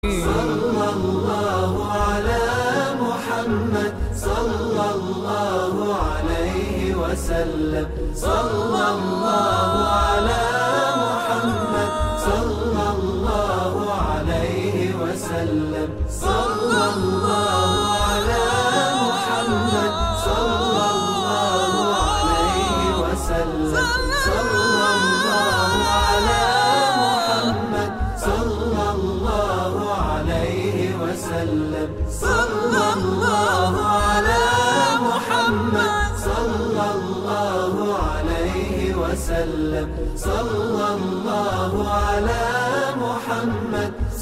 صلى الله على محمد صلى الله عليه وسلم. صلى الله على محمد صلى الله عليه وسلم. صلى الله على محمد صلى الله عليه وسلم. صلى الله على محمد صلى الله عليه وسلم. صلى الله على محمد صلى الله عليه وسلم. صلى الله على